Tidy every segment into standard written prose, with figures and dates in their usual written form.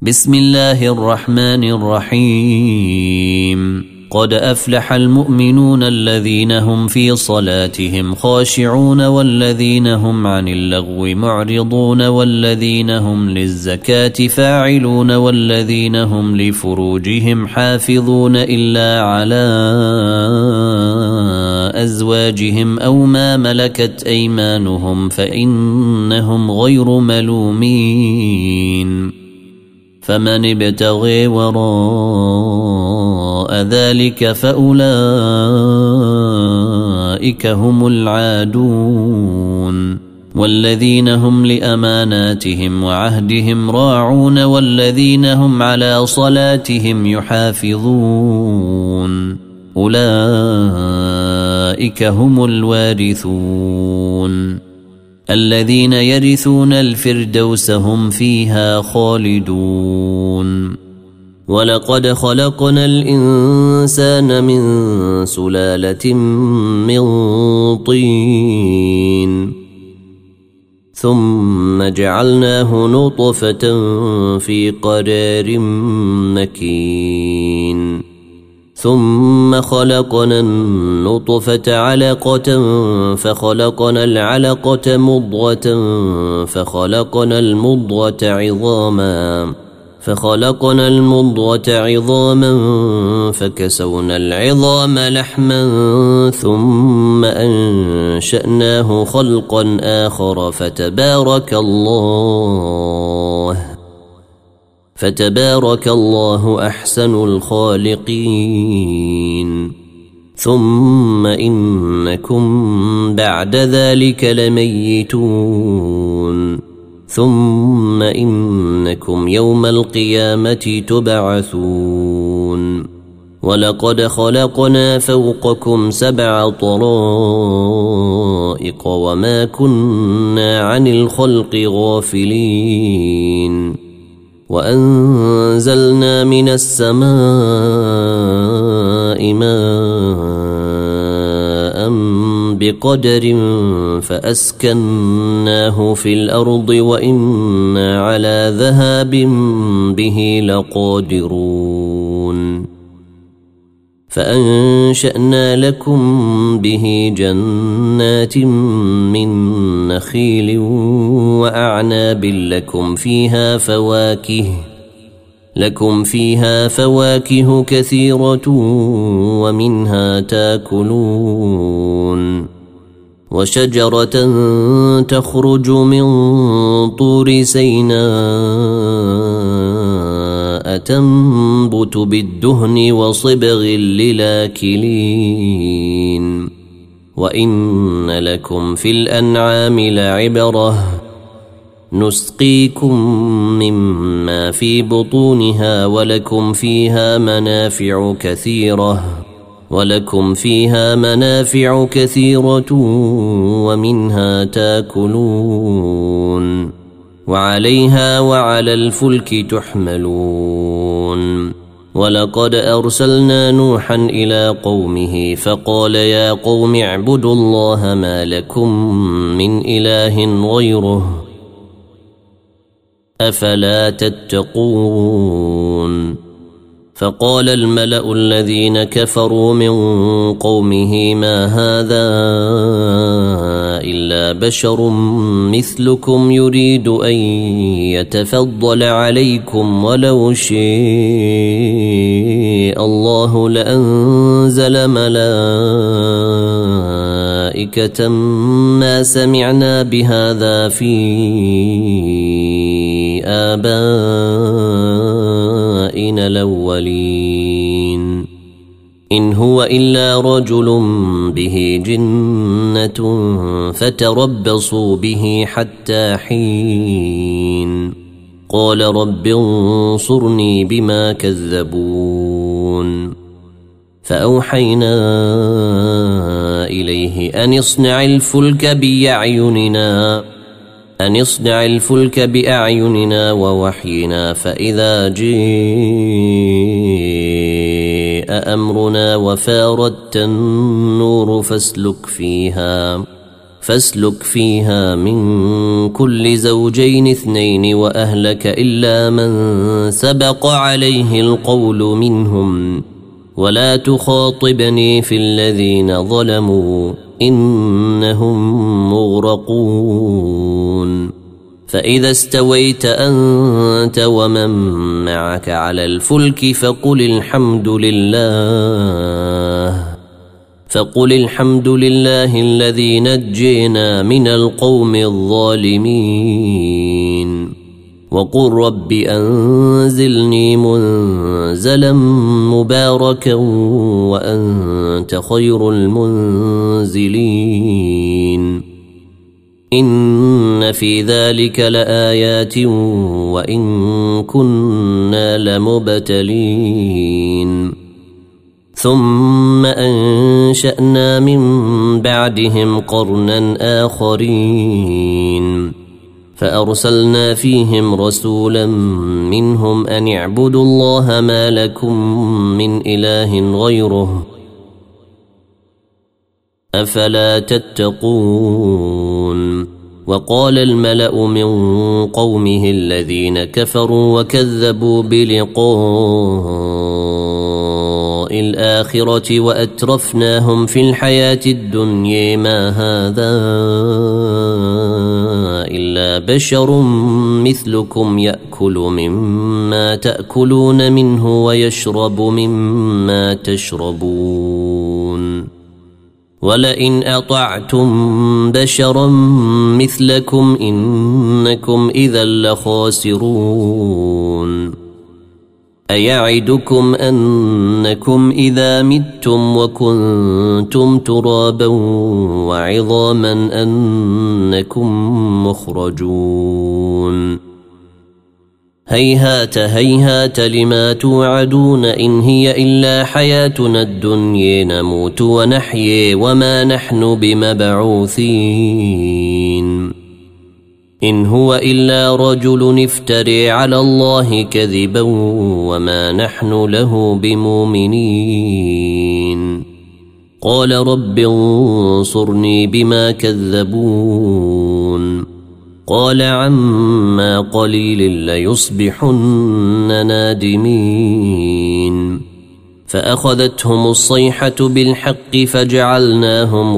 بسم الله الرحمن الرحيم قد أفلح المؤمنون الذين هم في صلاتهم خاشعون والذين هم عن اللغو معرضون والذين هم للزكاة فاعلون والذين هم لفروجهم حافظون إلا على أزواجهم أو ما ملكت أيمانهم فإنهم غير ملومين فمن ابتغي وراء ذلك فأولئك هم العادون والذين هم لأماناتهم وعهدهم راعون والذين هم على صلاتهم يحافظون أولئك هم الوارثون الذين يرثون الفردوس هم فيها خالدون ولقد خلقنا الإنسان من سلالة من طين ثم جعلناه نطفة في قرار مكين ثم خلقنا النطفة علقة فخلقنا العلقة مضغة فخلقنا المضغة عظاما فكسونا العظام لحما ثم أنشأناه خلقا آخر فتبارك الله أحسن الخالقين ثم إنكم بعد ذلك لميتون ثم إنكم يوم القيامة تبعثون ولقد خلقنا فوقكم 7 طرائق وما كنا عن الخلق غافلين وأنزلنا من السماء ماء بقدر فأسكناه في الأرض وإنا على ذهاب به لقادرون فأنشأنا لكم به جنات من نخيل وأعناب لكم فيها فواكه كثيرة ومنها تاكلون وشجرة تخرج من طور سيناء تنبت بالدهن وصبغ للاكلين وإن لكم في الأنعام لعبرة نسقيكم مما في بطونها ولكم فيها منافع كثيرة ومنها تاكلون وعليها وعلى الفلك تحملون ولقد أرسلنا نوحا إلى قومه فقال يا قوم اعبدوا الله ما لكم من إله غيره أفلا تتقون فقال الملأ الذين كفروا من قومه ما هذا إلا بشر مثلكم يريد أن يتفضل عليكم ولو شاء الله لأنزل ملائكة ما سمعنا بهذا في آبائنا الأولين إن هو إلا رجل به جنة فتربصوا به حتى حين قال رب انصرني بما كذبون فأوحينا إليه أن اصنع الفلك بأعيننا ووحينا فإذا جاء أمرنا وفاردت النور فاسلك فيها من كل زوجين 2 وأهلك إلا من سبق عليه القول منهم ولا تخاطبني في الذين ظلموا إنهم مغرقون فإذا استويت أنت ومن معك على الفلك فقل الحمد لله الذي نجينا من القوم الظالمين وقل رب أنزلني منزلا مباركا وأنت خير المنزلين إن في ذلك لآيات وإن كنا لمبتلين ثم أنشأنا من بعدهم قرنا آخرين فأرسلنا فيهم رسولا منهم أن اعبدوا الله ما لكم من إله غيره أفلا تتقون وقال الملأ من قومه الذين كفروا وكذبوا بلقاء الآخرة وأترفناهم في الحياة الدنيا ما هذا إلا بشر مثلكم يأكل مما تأكلون منه ويشرب مما تشربون ولئن أطعتم بشرا مثلكم إنكم إذا لخاسرون أيعدكم أنكم إذا متم وكنتم ترابا وعظاما أنكم مخرجون هيهات هيهات لما توعدون إن هي إلا حياتنا الدنيا نموت ونحيي وما نحن بمبعوثين إن هو إلا رجل افتري على الله كذبا وما نحن له بمؤمنين قال رب انصرني بما كذبون قال عما قليل ليصبحن نادمين فأخذتهم الصيحة بالحق فجعلناهم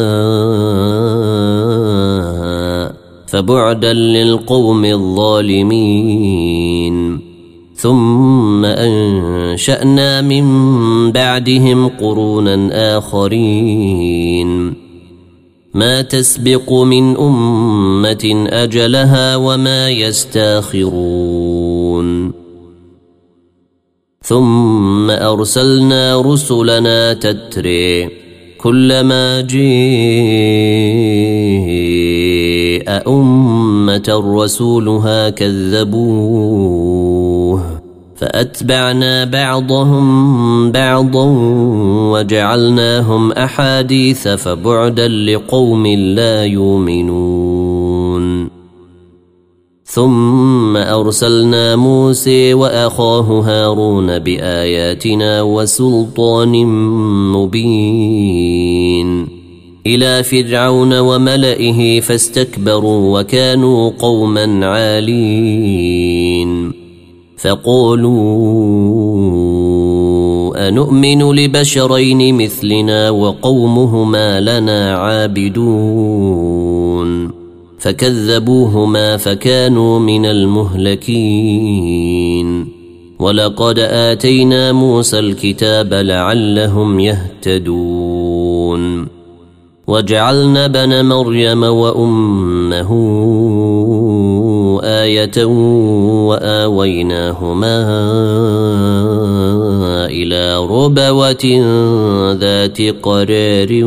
غثاء فبعدا للقوم الظالمين ثم أنشأنا من بعدهم قرونا آخرين ما تسبق من أمة أجلها وما يستاخرون ثم أرسلنا رسلنا تتري كلما جاء أمة رسولها كذبوه فأتبعنا بعضهم بعضا وجعلناهم أحاديث فبعدا لقوم لا يؤمنون ثم أرسلنا موسى وأخاه هارون بآياتنا وسلطان مبين إلى فرعون وملئه فاستكبروا وكانوا قوما عالين فقالوا أنؤمن لبشرين مثلنا وقومهما لنا عابدون فكذبوهما فكانوا من المهلكين ولقد آتينا موسى الكتاب لعلهم يهتدون وجعلنا بن مريم وأمه آية وآويناهما إلى ربوة ذات قرار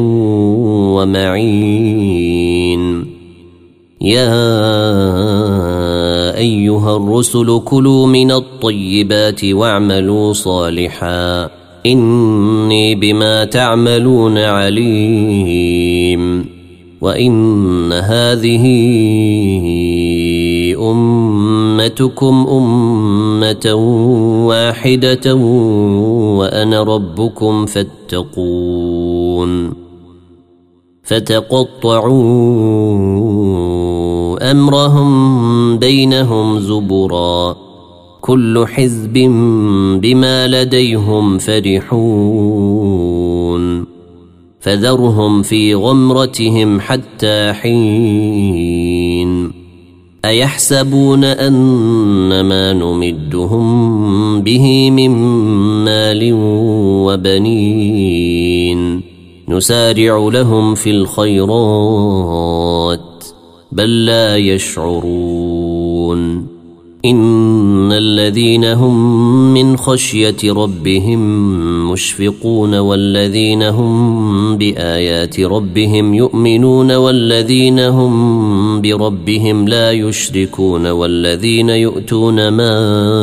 ومعين يا أيها الرسل كلوا من الطيبات واعملوا صالحا إني بما تعملون عليم وإن هذه أمتكم أمة واحدة وأنا ربكم فاتقون فتقطعوا أمرهم بينهم زبرا كل حزب بما لديهم فرحون فذرهم في غمرتهم حتى حين أيحسبون أن ما نمدهم به من مال وبنين نسارع لهم في الخيرات بل لا يشعرون إن الذين هم من خشية ربهم مشفقون والذين هم بآيات ربهم يؤمنون والذين هم بربهم لا يشركون والذين يؤتون ما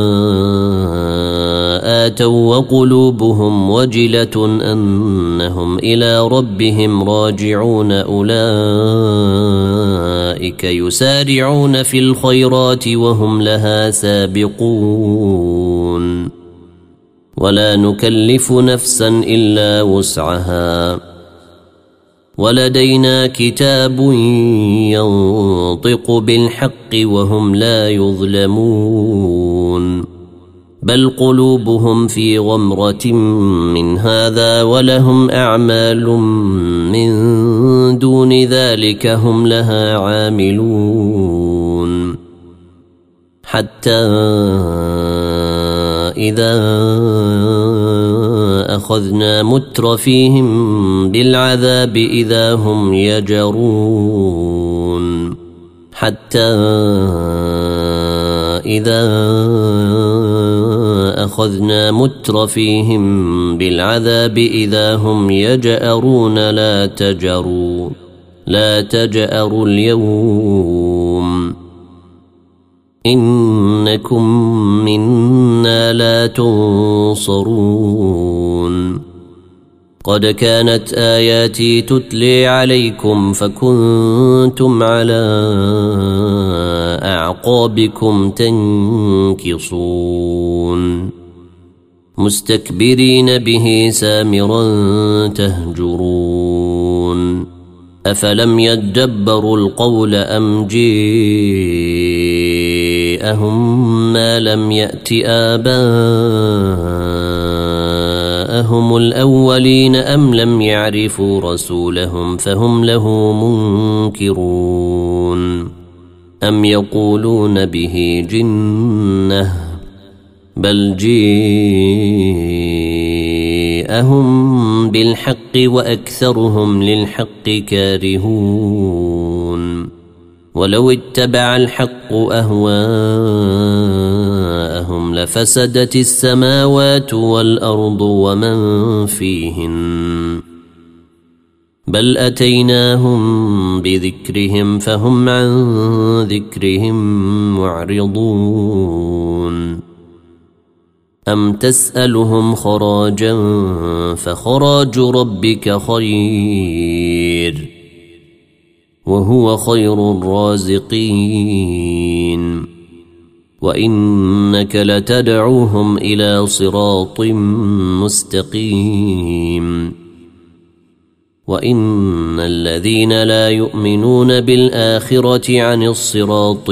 آتوا وقلوبهم وجلة أنهم إلى ربهم راجعون أولئك يسارعون في الخيرات وهم لها سابقون ولا نكلف نفسا إلا وسعها ولدينا كتاب ينطق بالحق وهم لا يظلمون بل قلوبهم في غمرة من هذا ولهم أعمال من دون ذلك هم لها عاملون حتى إذا أخذنا مترفيهم بالعذاب إذا هم يجرون حتى إذا أخذنا مترفيهم بالعذاب إذا هم يجأرون لا تجأروا اليوم إنكم منا لا تنصرون قد كانت آياتي تتلي عليكم فكنتم على أعقابكم تنكصون مستكبرين به سامرا تهجرون أفلم يدبروا القول أم جاءهم ما لم يأت آباءهم الأولين أم لم يعرفوا رسولهم فهم له منكرون أم يقولون به جنة بل جاءهم بالحق وأكثرهم للحق كارهون ولو اتبع الحق أهواءهم لفسدت السماوات والأرض ومن فيهن بل أتيناهم بذكرهم فهم عن ذكرهم معرضون أم تسألهم خراجا فخراج ربك خير وهو خير الرازقين وإنك لتدعوهم إلى صراط مستقيم وإن الذين لا يؤمنون بالآخرة عن الصراط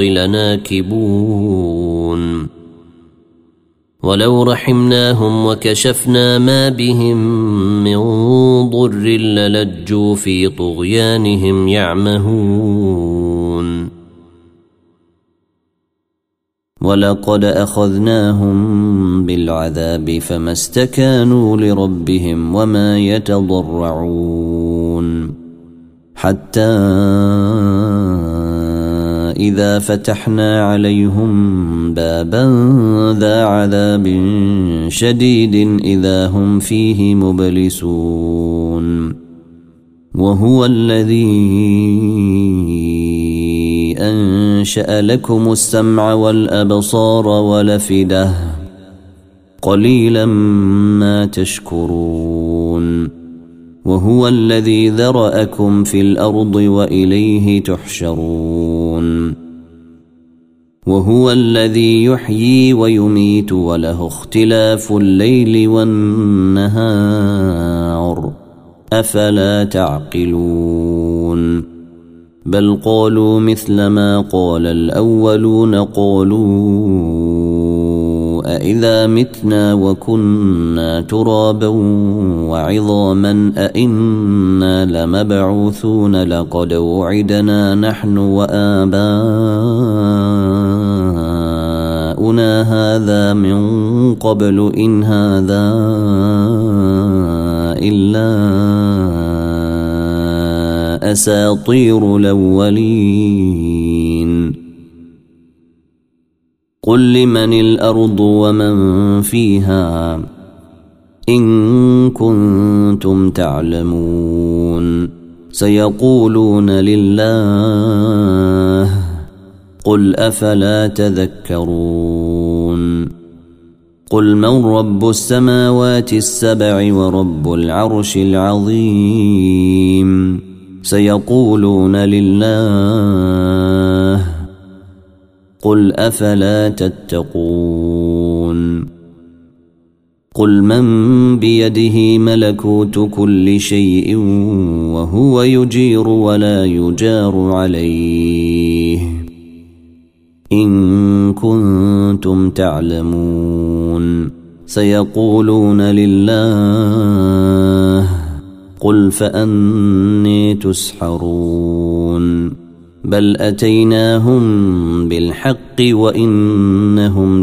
لناكبون ولو رحمناهم وكشفنا ما بهم من ضر للجوا في طغيانهم يعمهون ولقد أخذناهم بالعذاب فما استكانوا لربهم وما يتضرعون حتى إذا فتحنا عليهم بابا ذا عذاب شديد إذا هم فيه مبلسون وهو الذي أنشأ لكم السمع والأبصار والأفئدة قليلا ما تشكرون وهو الذي ذرأكم في الأرض وإليه تحشرون وهو الذي يحيي ويميت وله اختلاف الليل والنهار أفلا تعقلون بل قالوا مثل ما قال الأولون قالوا أإذا متنا وكنا ترابا وعظاما أإنا لمبعوثون لقد وعدنا نحن وآباؤنا هذا من قبل إن هذا إلا أساطير الأولين قل لمن الأرض ومن فيها إن كنتم تعلمون سيقولون لله قل أفلا تذكرون قل من رب السماوات السبع ورب العرش العظيم سيقولون لله قل أفلا تتقون قل من بيده ملكوت كل شيء وهو يجير ولا يجار عليه إن كنتم تعلمون سيقولون لله قل فأني تسحرون بل أتيناهم بالحق وإنهم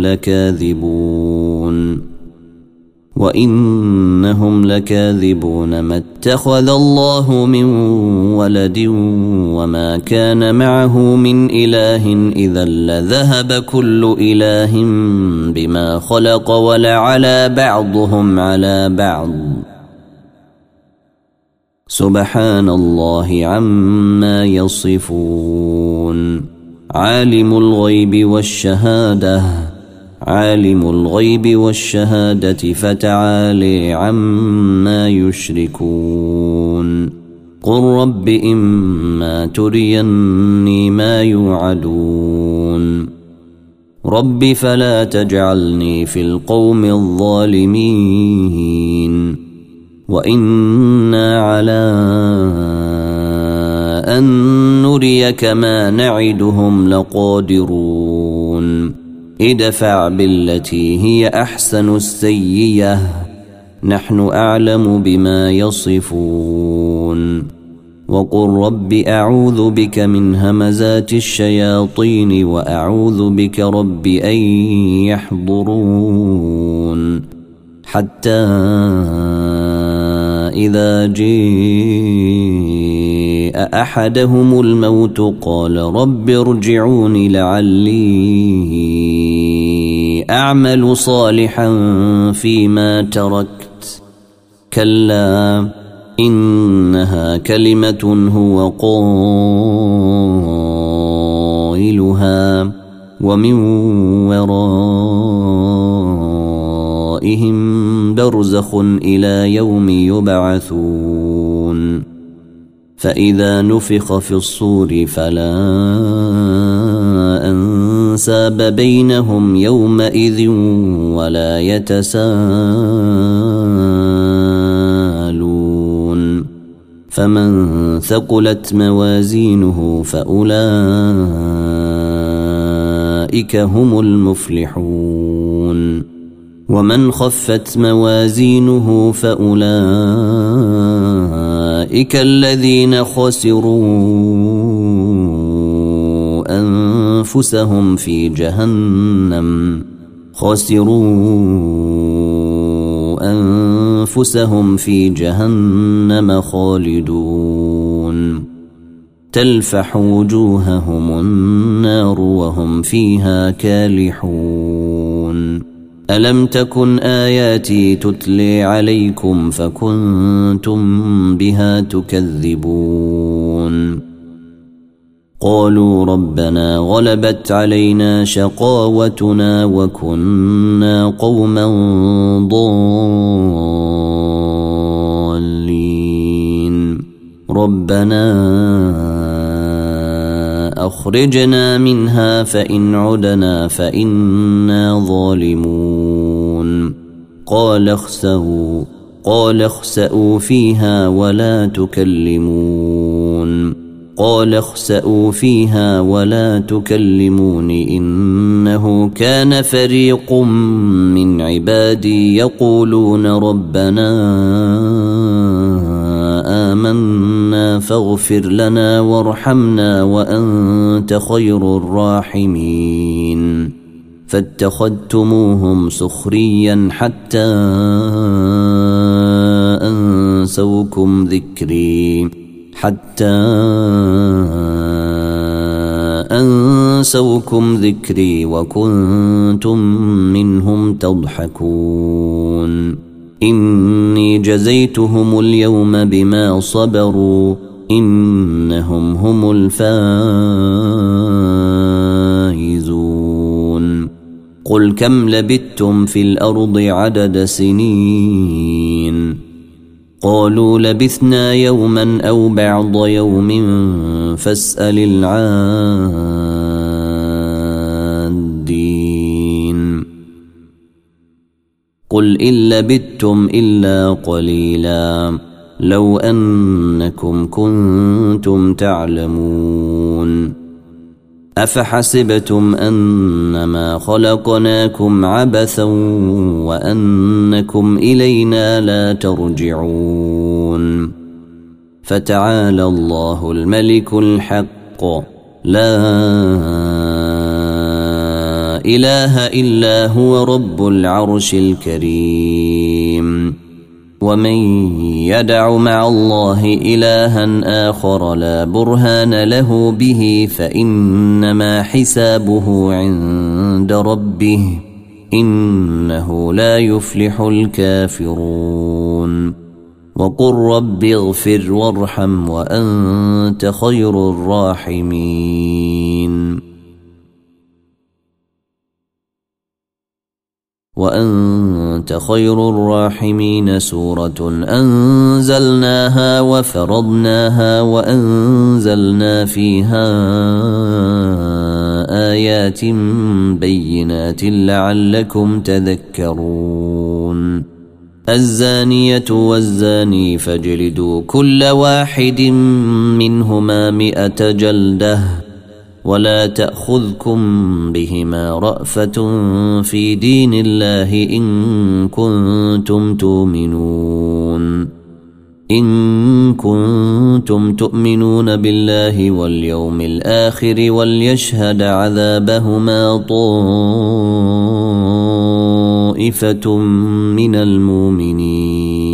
لكاذبون ما اتخذ الله من ولد وما كان معه من إله إذا لذهب كل إله بما خلق ولعلى بعضهم على بعض سبحان الله عما يصفون عالم الغيب والشهادة فتعالي عما يشركون قل رب إما تريني ما يوعدون رب فلا تجعلني في القوم الظالمين وإنا على أن نريك ما نعدهم لقادرون ادفع بالتي هي أحسن السيئة نحن أعلم بما يصفون وقل رب أعوذ بك من همزات الشياطين وأعوذ بك رب أن يحضرون حتى إذا جاء أحدهم الموت قال رب ارجعون لعلي أعمل صالحا فيما تركت كلا إنها كلمة هو قائلها ومن ورائهم برزخ إلى يوم يبعثون فإذا نفخ في الصور فلا أنساب بينهم يومئذ ولا يتساءلون فمن ثقلت موازينه فأولئك هم المفلحون ومن خفت موازينه فأولئك الذين خسروا أنفسهم في جهنم خالدون تلفح وجوههم النار وهم فيها كالحون ألم تكن آياتي تتلي عليكم فكنتم بها تكذبون قالوا ربنا غلبت علينا شقاوتنا وكنا قوما ضالين ربنا أخرجنا منها فإن عدنا فإنا ظالمون قال اخسئوا قال اخسئوا فيها ولا تكلمون قال اخسئوا فيها ولا تكلمون إنه كان فريق من عبادي يقولون ربنا آمنا فاغفر لنا وارحمنا وأنت خير الراحمين فاتخذتموهم سخريا حتى أنسوكم ذكري وكنتم منهم تضحكون إني جزيتهم اليوم بما صبروا إنهم هم الفائزون قل كم لبثتم في الأرض عدد سنين قالوا لبثنا يوما أو بعض يوم فاسأل العادين قل إن لبثتم إلا قليلا لو أنكم كنتم تعلمون أفحسبتم أنما خلقناكم عبثا وأنكم إلينا لا ترجعون فتعالى الله الملك الحق لا إله إلا هو رب العرش الكريم ومن يدع مع الله إلها آخر لا برهان له به فإنما حسابه عند ربه إنه لا يفلح الكافرون وقل رب اغفر وارحم وأنت خير الراحمين وأنت خير الراحمين سورة أنزلناها وفرضناها وأنزلنا فيها آيات بينات لعلكم تذكرون الزانية والزاني فاجلدوا كل واحد منهما 100 جلدة ولا تأخذكم بهما رأفة في دين الله إن كنتم تؤمنون بالله واليوم الآخر وليشهد عذابهما طائفة من المؤمنين